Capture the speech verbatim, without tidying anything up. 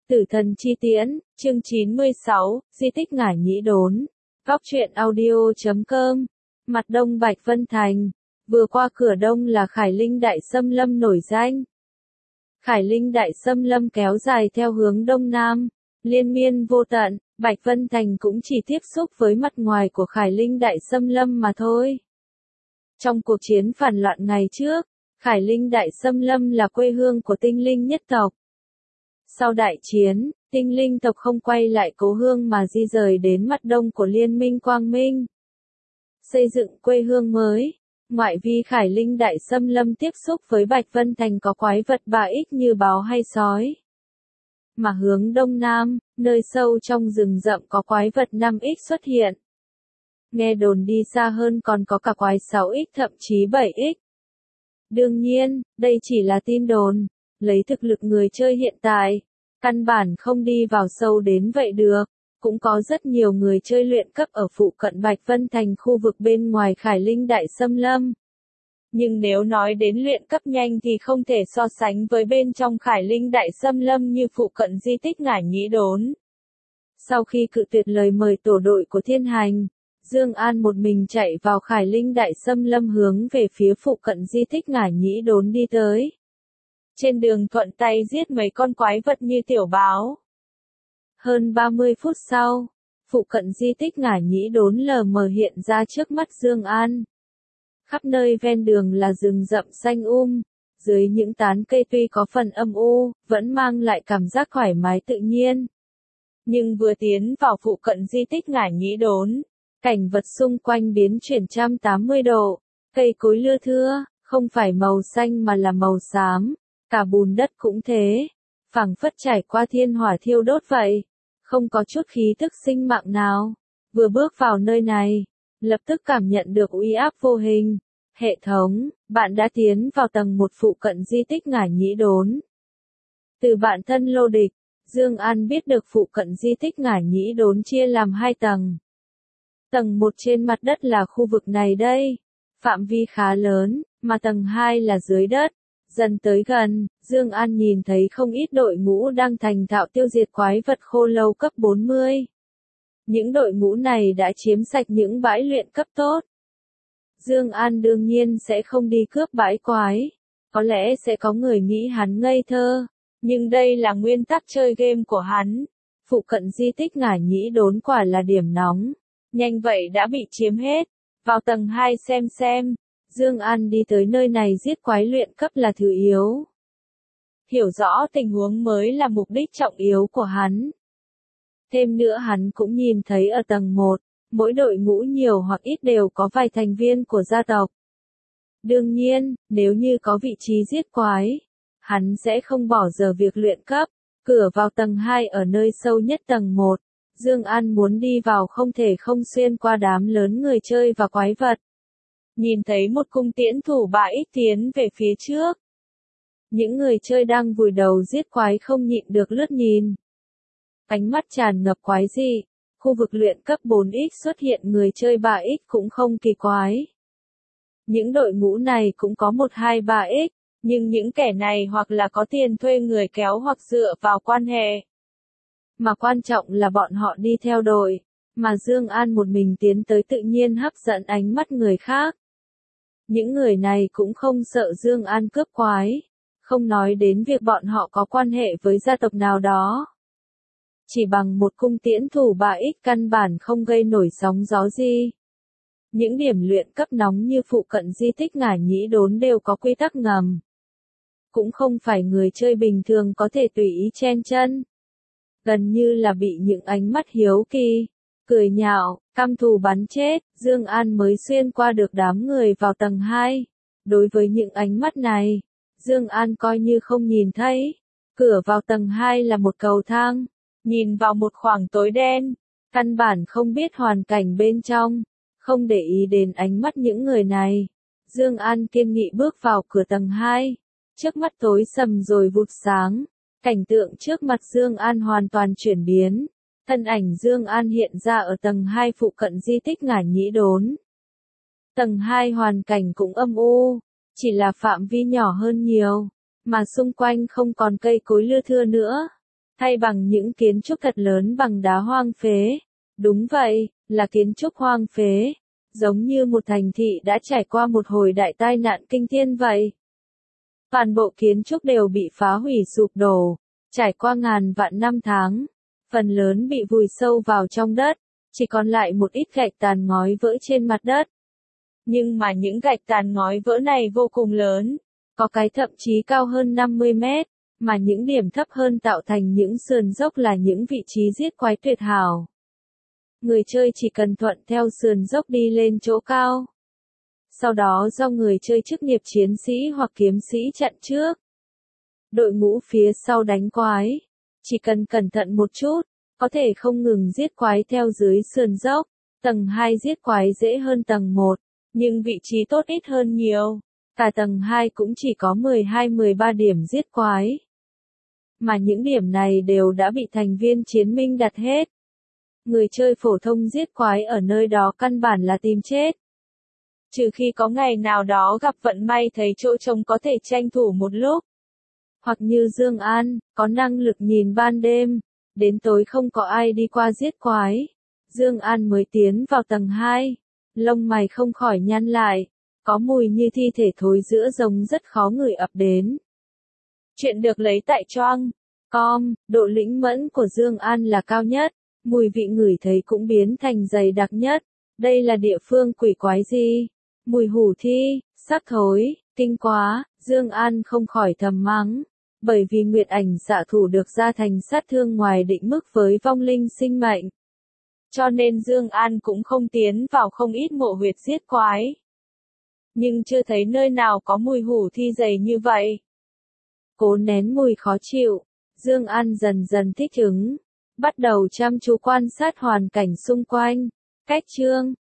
Tử thần chi tiễn, chương chín mươi sáu, di tích Ngải Nhĩ Đốn. Góc truyện audio chấm com. Mặt đông Bạch Vân Thành. Vừa qua cửa đông là Khải Linh Đại Xâm Lâm nổi danh. Khải Linh Đại Xâm Lâm kéo dài theo hướng đông nam, liên miên vô tận. Bạch Vân Thành cũng chỉ tiếp xúc với mặt ngoài của Khải Linh Đại Xâm Lâm mà thôi. Trong cuộc chiến phản loạn ngày trước, Khải Linh Đại Xâm Lâm là quê hương của tinh linh nhất tộc. Sau đại chiến, tinh linh tộc không quay lại cố hương mà di rời đến mặt đông của Liên minh Quang Minh. Xây dựng quê hương mới, ngoại vi Khải Linh Đại Xâm Lâm tiếp xúc với Bạch Vân Thành có quái vật ba ích như báo hay sói. Mà hướng đông nam, nơi sâu trong rừng rậm có quái vật năm ích xuất hiện. Nghe đồn đi xa hơn còn có cả quái sáu ích thậm chí bảy ích. Đương nhiên, đây chỉ là tin đồn, lấy thực lực người chơi hiện tại, căn bản không đi vào sâu đến vậy được. Cũng có rất nhiều người chơi luyện cấp ở phụ cận Bạch Vân Thành khu vực bên ngoài Khải Linh Đại Xâm Lâm. Nhưng nếu nói đến luyện cấp nhanh thì không thể so sánh với bên trong Khải Linh Đại Xâm Lâm như phụ cận di tích Ngải Nhĩ Đốn. Sau khi cự tuyệt lời mời tổ đội của Thiên Hành, Dương An một mình chạy vào Khải Linh Đại Xâm Lâm hướng về phía phụ cận di tích Ngải Nhĩ Đốn đi tới. Trên đường thuận tay giết mấy con quái vật như tiểu báo. Hơn ba mươi phút sau, phụ cận di tích Ngải Nhĩ Đốn lờ mờ hiện ra trước mắt Dương An. Khắp nơi ven đường là rừng rậm xanh um, dưới những tán cây tuy có phần âm u, vẫn mang lại cảm giác thoải mái tự nhiên. Nhưng vừa tiến vào phụ cận di tích Ngải Nhĩ Đốn, cảnh vật xung quanh biến chuyển một trăm tám mươi độ, cây cối lưa thưa, không phải màu xanh mà là màu xám, cả bùn đất cũng thế, phảng phất trải qua thiên hỏa thiêu đốt vậy, không có chút khí tức sinh mạng nào. Vừa bước vào nơi này, lập tức cảm nhận được uy áp vô hình. Hệ thống, bạn đã tiến vào tầng một phụ cận di tích Ngải Nhĩ Đốn. Từ bản thân lô địch, Dương An biết được phụ cận di tích Ngải Nhĩ Đốn chia làm hai tầng. Tầng một trên mặt đất là khu vực này đây, phạm vi khá lớn, mà tầng hai là dưới đất. Dần tới gần, Dương An nhìn thấy không ít đội ngũ đang thành thạo tiêu diệt quái vật khô lâu cấp bốn mươi. Những đội ngũ này đã chiếm sạch những bãi luyện cấp tốt. Dương An đương nhiên sẽ không đi cướp bãi quái. Có lẽ sẽ có người nghĩ hắn ngây thơ, nhưng đây là nguyên tắc chơi game của hắn. Phụ cận di tích Ngải Nhĩ Đốn quả là điểm nóng. Nhanh vậy đã bị chiếm hết. Vào tầng hai xem xem. Dương An đi tới nơi này giết quái luyện cấp là thứ yếu. Hiểu rõ tình huống mới là mục đích trọng yếu của hắn. Thêm nữa hắn cũng nhìn thấy ở tầng một, mỗi đội ngũ nhiều hoặc ít đều có vài thành viên của gia tộc. Đương nhiên, nếu như có vị trí giết quái, hắn sẽ không bỏ giờ việc luyện cấp. Cửa vào tầng hai ở nơi sâu nhất tầng một, Dương An muốn đi vào không thể không xuyên qua đám lớn người chơi và quái vật. Nhìn thấy một cung tiễn thủ ba ích tiến về phía trước. Những người chơi đang vùi đầu giết quái không nhịn được lướt nhìn. Ánh mắt tràn ngập quái dị, khu vực luyện cấp bốn ích xuất hiện người chơi ba ích cũng không kỳ quái. Những đội ngũ này cũng có một hai ba ích, nhưng những kẻ này hoặc là có tiền thuê người kéo hoặc dựa vào quan hệ. Mà quan trọng là bọn họ đi theo đội, mà Dương An một mình tiến tới tự nhiên hấp dẫn ánh mắt người khác. Những người này cũng không sợ Dương An cướp quái, không nói đến việc bọn họ có quan hệ với gia tộc nào đó. Chỉ bằng một cung tiễn thủ ba ích căn bản không gây nổi sóng gió gì. Những điểm luyện cấp nóng như phụ cận di tích Ngải Nhĩ Đốn đều có quy tắc ngầm. Cũng không phải người chơi bình thường có thể tùy ý chen chân. Gần như là bị những ánh mắt hiếu kỳ, cười nhạo, căm thù bắn chết, Dương An mới xuyên qua được đám người vào tầng hai. Đối với những ánh mắt này, Dương An coi như không nhìn thấy. Cửa vào tầng hai là một cầu thang, nhìn vào một khoảng tối đen, căn bản không biết hoàn cảnh bên trong, không để ý đến ánh mắt những người này. Dương An kiên nghị bước vào cửa tầng hai, trước mắt tối sầm rồi vụt sáng, cảnh tượng trước mặt Dương An hoàn toàn chuyển biến. Thân ảnh Dương An hiện ra ở tầng hai phụ cận di tích Ngải Nhĩ Đốn. Tầng hai hoàn cảnh cũng âm u, chỉ là phạm vi nhỏ hơn nhiều, mà xung quanh không còn cây cối lưa thưa nữa. thay bằng những kiến trúc thật lớn bằng đá hoang phế. Đúng vậy, là kiến trúc hoang phế, giống như một thành thị đã trải qua một hồi đại tai nạn kinh thiên vậy. Toàn bộ kiến trúc đều bị phá hủy sụp đổ, trải qua ngàn vạn năm tháng, phần lớn bị vùi sâu vào trong đất, chỉ còn lại một ít gạch tàn ngói vỡ trên mặt đất. Nhưng mà những gạch tàn ngói vỡ này vô cùng lớn, có cái thậm chí cao hơn năm mươi mét, mà những điểm thấp hơn tạo thành những sườn dốc là những vị trí giết quái tuyệt hảo. Người chơi chỉ cần thuận theo sườn dốc đi lên chỗ cao. Sau đó do người chơi chức nghiệp chiến sĩ hoặc kiếm sĩ chặn trước. Đội ngũ phía sau đánh quái. Chỉ cần cẩn thận một chút, có thể không ngừng giết quái theo dưới sườn dốc. Tầng hai giết quái dễ hơn tầng một, nhưng vị trí tốt ít hơn nhiều. Cả tầng hai cũng chỉ có mười hai mười ba điểm giết quái. Mà những điểm này đều đã bị thành viên chiến minh đặt hết. Người chơi phổ thông giết quái ở nơi đó căn bản là tìm chết. Trừ khi có ngày nào đó gặp vận may thấy chỗ trống có thể tranh thủ một lúc. Hoặc như Dương An, có năng lực nhìn ban đêm, đến tối không có ai đi qua giết quái. Dương An mới tiến vào tầng hai, lông mày không khỏi nhăn lại, có mùi như thi thể thối giữa rồng rất khó ngửi ập đến. Chuyện được lấy tại Choang com, độ lĩnh mẫn của Dương An là cao nhất, mùi vị ngửi thấy cũng biến thành dày đặc nhất. Đây là địa phương quỷ quái gì? Mùi hủ thi, xác thối, kinh quá, Dương An không khỏi thầm mắng. Bởi vì Nguyệt Ảnh xạ thủ được ra thành sát thương ngoài định mức với vong linh sinh mệnh. Cho nên Dương An cũng không tiến vào không ít mộ huyệt giết quái. Nhưng chưa thấy nơi nào có mùi hủ thi dày như vậy. Cố nén mùi khó chịu, Dương An dần dần thích ứng, bắt đầu chăm chú quan sát hoàn cảnh xung quanh. Cách chương